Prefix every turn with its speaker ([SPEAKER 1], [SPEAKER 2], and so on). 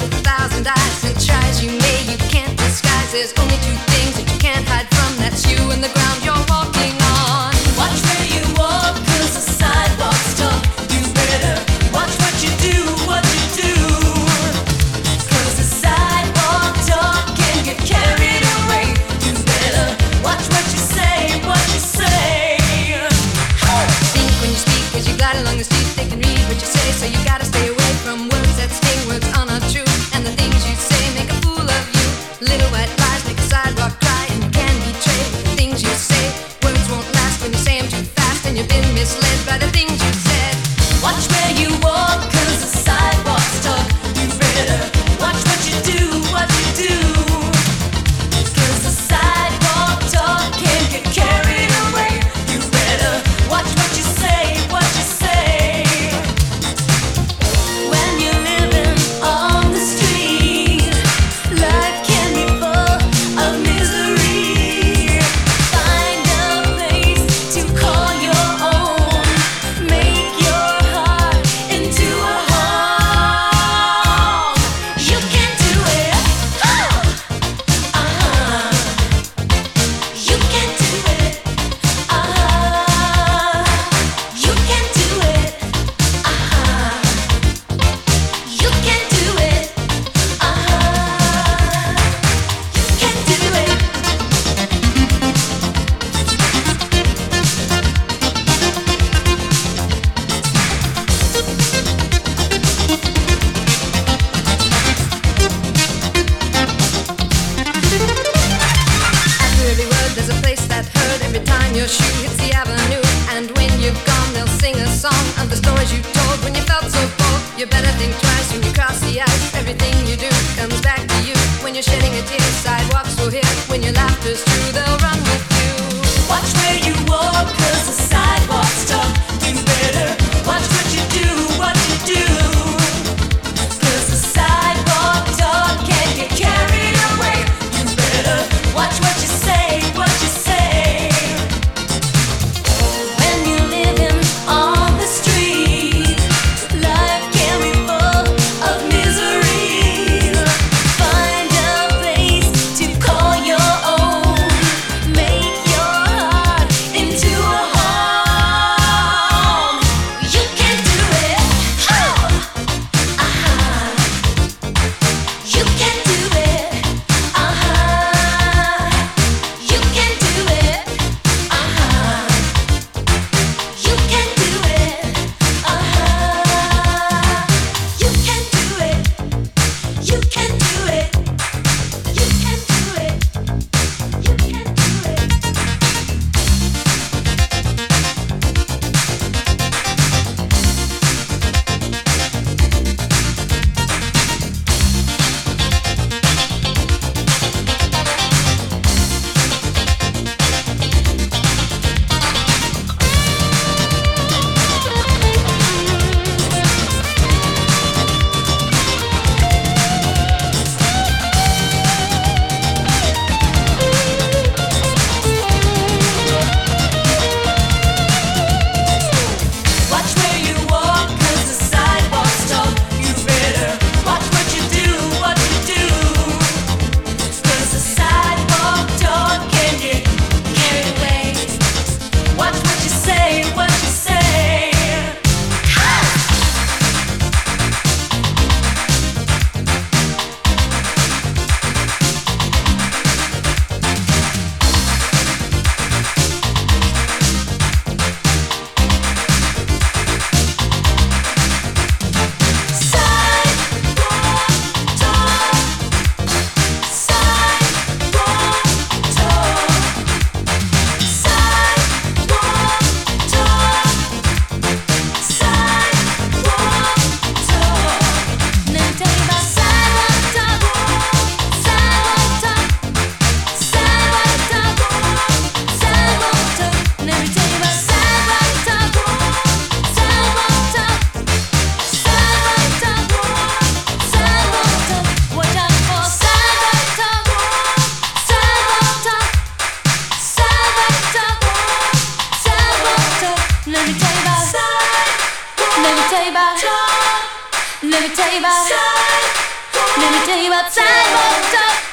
[SPEAKER 1] with 1,000 eyes, and try as you may, you can't disguise. There's only two things that you can't hide from. That's you and the ground you're walking on. Watch where you walk, 'cause the sidewalk's tough. You better watch what you do, what you do. 'Cause the sidewalk talk can get carried away. You better watch what you say, what you say. Think when you speak, 'cause you glide along the street, they can read what you say. So you gotta stay away from words that sting, words are not true. And the things you say make a fool of you. Little white lies make a sidewalk cry, and you can betray the things you say. Words won't last when you say them too fast, and you've been misled by the things you said. Watch where you walk, 'cause the sidewalk's tough. You better watch what you do, what you do. 'Cause the sidewalk talk can get carried away. You better watch what you say, what you say. When you're living on the street, life can be full of misery. Find a place to call your own. Make your heart into a home. You can do it. You can do it. You can do it. You can do it. You can do it. After every word, there's a place that hurt. Every time your shoe hits the avenue, and when you're gone, they'll sing a song of the stories you told when you felt so bold. You better think twice when you cross the ice. Everything you do comes back to you. When you're shedding a tear, sidewalks will hear. When your laughter's true, they'll run with you. Watch where you walk, 'cause the sidewalk's tough. You better watch what you do, what you do. 'Cause the sidewalk talk can get carried away. You better watch what you say, what you say. When you're living on the street, life can be full of misery. Find a place to call your own. tell you about sidewalk talk.